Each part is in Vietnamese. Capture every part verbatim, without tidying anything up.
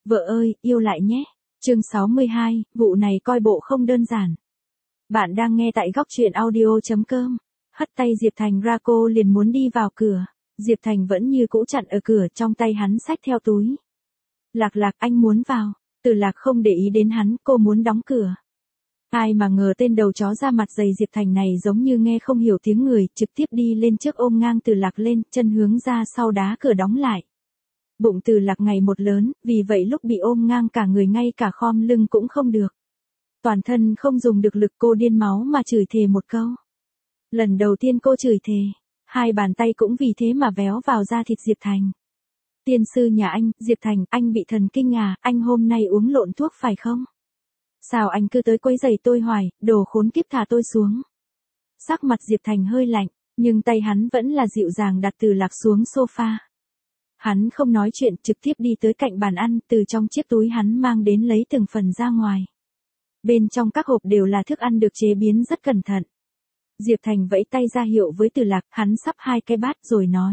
Vợ ơi, yêu lại nhé. Chương sáu mươi hai, vụ này coi bộ không đơn giản. Bạn đang nghe tại góc truyện audio chấm com. Hất tay Diệp Thành ra cô liền muốn đi vào cửa. Diệp Thành vẫn như cũ chặn ở cửa, trong tay hắn xách theo túi. Lạc Lạc, anh muốn vào. Từ Lạc không để ý đến hắn, cô muốn đóng cửa. Ai mà ngờ tên đầu chó da mặt dày Diệp Thành này giống như nghe không hiểu tiếng người, trực tiếp đi lên trước ôm ngang Từ Lạc lên, chân hướng ra sau đá cửa đóng lại. Bụng Từ Lạc ngày một lớn, vì vậy lúc bị ôm ngang cả người ngay cả khom lưng cũng không được. Toàn thân không dùng được lực, cô điên máu mà chửi thề một câu. Lần đầu tiên cô chửi thề, hai bàn tay cũng vì thế mà véo vào da thịt Diệp Thành. Tiên sư nhà anh, Diệp Thành, anh bị thần kinh à, anh hôm nay uống lộn thuốc phải không? Sao anh cứ tới quấy rầy tôi hoài, đồ khốn kiếp, thả tôi xuống. Sắc mặt Diệp Thành hơi lạnh, nhưng tay hắn vẫn là dịu dàng đặt Từ Lạc xuống sofa. Hắn không nói chuyện, trực tiếp đi tới cạnh bàn ăn, từ trong chiếc túi hắn mang đến lấy từng phần ra ngoài. Bên trong các hộp đều là thức ăn được chế biến rất cẩn thận. Diệp Thành vẫy tay ra hiệu với Từ Lạc, hắn sắp hai cái bát rồi nói.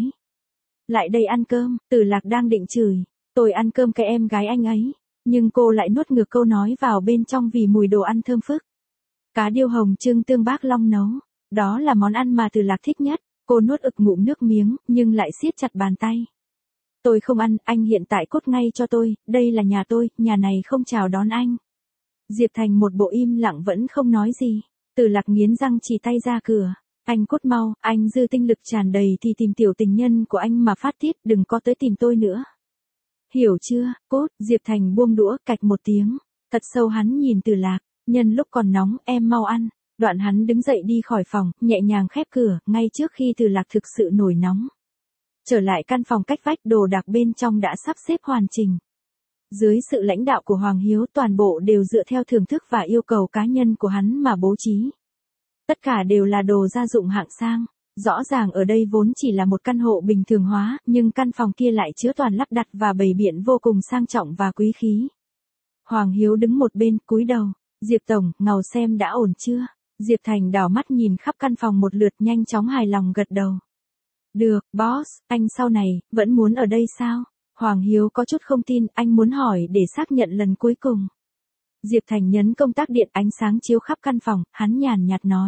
Lại đây ăn cơm. Từ Lạc đang định chửi, tôi ăn cơm cái em gái anh ấy. Nhưng cô lại nuốt ngược câu nói vào bên trong vì mùi đồ ăn thơm phức. Cá điêu hồng trưng tương bác Long nấu. Đó là món ăn mà Từ Lạc thích nhất. Cô nuốt ực ngụm nước miếng, nhưng lại siết chặt bàn tay. Tôi không ăn, anh hiện tại cút ngay cho tôi, đây là nhà tôi, nhà này không chào đón anh. Diệp Thành một bộ im lặng vẫn không nói gì. Từ Lạc nghiến răng chỉ tay ra cửa. Anh cút mau, anh dư tinh lực tràn đầy thì tìm tiểu tình nhân của anh mà phát tiết, đừng có tới tìm tôi nữa. Hiểu chưa, cút. Diệp Thành buông đũa, cạch một tiếng. Thật sâu hắn nhìn Từ Lạc, nhân lúc còn nóng, em mau ăn. Đoạn hắn đứng dậy đi khỏi phòng, nhẹ nhàng khép cửa, ngay trước khi Từ Lạc thực sự nổi nóng. Trở lại căn phòng cách vách, đồ đạc bên trong đã sắp xếp hoàn chỉnh. Dưới sự lãnh đạo của Hoàng Hiếu, toàn bộ đều dựa theo thưởng thức và yêu cầu cá nhân của hắn mà bố trí. Tất cả đều là đồ gia dụng hạng sang. Rõ ràng ở đây vốn chỉ là một căn hộ bình thường hóa, nhưng căn phòng kia lại chứa toàn lắp đặt và bày biện vô cùng sang trọng và quý khí. Hoàng Hiếu đứng một bên, cúi đầu. Diệp Tổng, ngầu xem đã ổn chưa? Diệp Thành đảo mắt nhìn khắp căn phòng một lượt, nhanh chóng hài lòng gật đầu. Được, boss, anh sau này, vẫn muốn ở đây sao? Hoàng Hiếu có chút không tin, anh muốn hỏi để xác nhận lần cuối cùng. Diệp Thành nhấn công tắc điện, ánh sáng chiếu khắp căn phòng, hắn nhàn nhạt nói.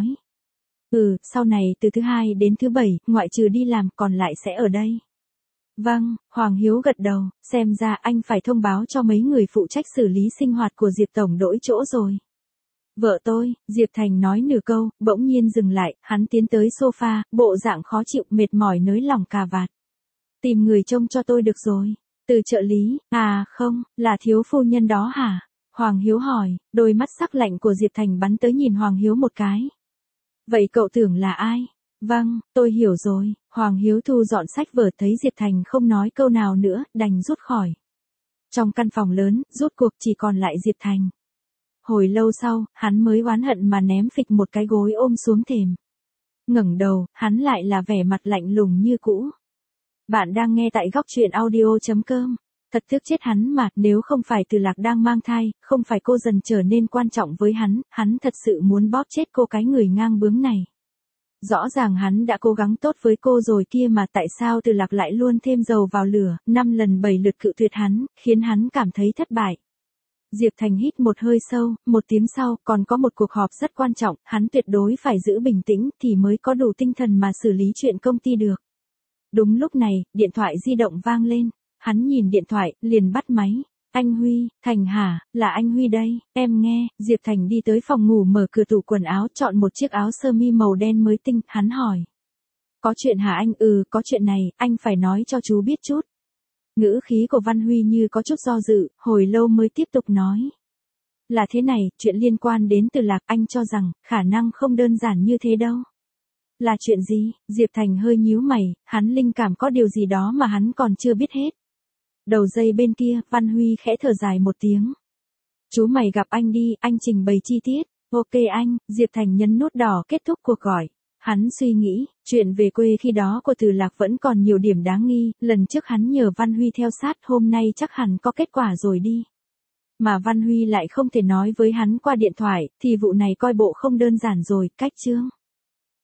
Ừ, sau này từ thứ hai đến thứ bảy, ngoại trừ đi làm, còn lại sẽ ở đây. Vâng, Hoàng Hiếu gật đầu, xem ra anh phải thông báo cho mấy người phụ trách xử lý sinh hoạt của Diệp Tổng đổi chỗ rồi. Vợ tôi, Diệp Thành nói nửa câu, bỗng nhiên dừng lại, hắn tiến tới sofa, bộ dạng khó chịu, mệt mỏi nới lỏng cà vạt. Tìm người trông cho tôi được rồi. Từ trợ lý, à không, là thiếu phu nhân đó hả? Hoàng Hiếu hỏi, đôi mắt sắc lạnh của Diệp Thành bắn tới nhìn Hoàng Hiếu một cái. Vậy cậu tưởng là ai? Vâng, tôi hiểu rồi. Hoàng Hiếu thu dọn sách vở, thấy Diệp Thành không nói câu nào nữa, đành rút khỏi. Trong căn phòng lớn, rút cuộc chỉ còn lại Diệp Thành. Hồi lâu sau, hắn mới oán hận mà ném phịch một cái gối ôm xuống thềm. Ngẩng đầu, hắn lại là vẻ mặt lạnh lùng như cũ. Bạn đang nghe tại góc truyện audio chấm com. Thật tiếc chết hắn mà, nếu không phải Từ Lạc đang mang thai, không phải cô dần trở nên quan trọng với hắn, hắn thật sự muốn bóp chết cô cái người ngang bướng này. Rõ ràng hắn đã cố gắng tốt với cô rồi kia mà tại sao Từ Lạc lại luôn thêm dầu vào lửa, năm lần bảy lượt cự tuyệt hắn, khiến hắn cảm thấy thất bại. Diệp Thành hít một hơi sâu, một tiếng sau, còn có một cuộc họp rất quan trọng, hắn tuyệt đối phải giữ bình tĩnh thì mới có đủ tinh thần mà xử lý chuyện công ty được. Đúng lúc này, điện thoại di động vang lên, hắn nhìn điện thoại, liền bắt máy. Anh Huy, Thành hả, là anh Huy đây, em nghe. Diệp Thành đi tới phòng ngủ, mở cửa tủ quần áo, chọn một chiếc áo sơ mi màu đen mới tinh, hắn hỏi. Có chuyện hả anh? Ừ, có chuyện này, anh phải nói cho chú biết chút. Ngữ khí của Văn Huy như có chút do dự, hồi lâu mới tiếp tục nói. Là thế này, chuyện liên quan đến Từ Lạc, anh cho rằng, khả năng không đơn giản như thế đâu. Là chuyện gì? Diệp Thành hơi nhíu mày, hắn linh cảm có điều gì đó mà hắn còn chưa biết hết. Đầu dây bên kia, Văn Huy khẽ thở dài một tiếng. Chú mày gặp anh đi, anh trình bày chi tiết. Ok anh, Diệp Thành nhấn nút đỏ kết thúc cuộc gọi. Hắn suy nghĩ, chuyện về quê khi đó của Từ Lạc vẫn còn nhiều điểm đáng nghi, lần trước hắn nhờ Văn Huy theo sát, hôm nay chắc hẳn có kết quả rồi đi. Mà Văn Huy lại không thể nói với hắn qua điện thoại, thì vụ này coi bộ không đơn giản rồi, cách chương.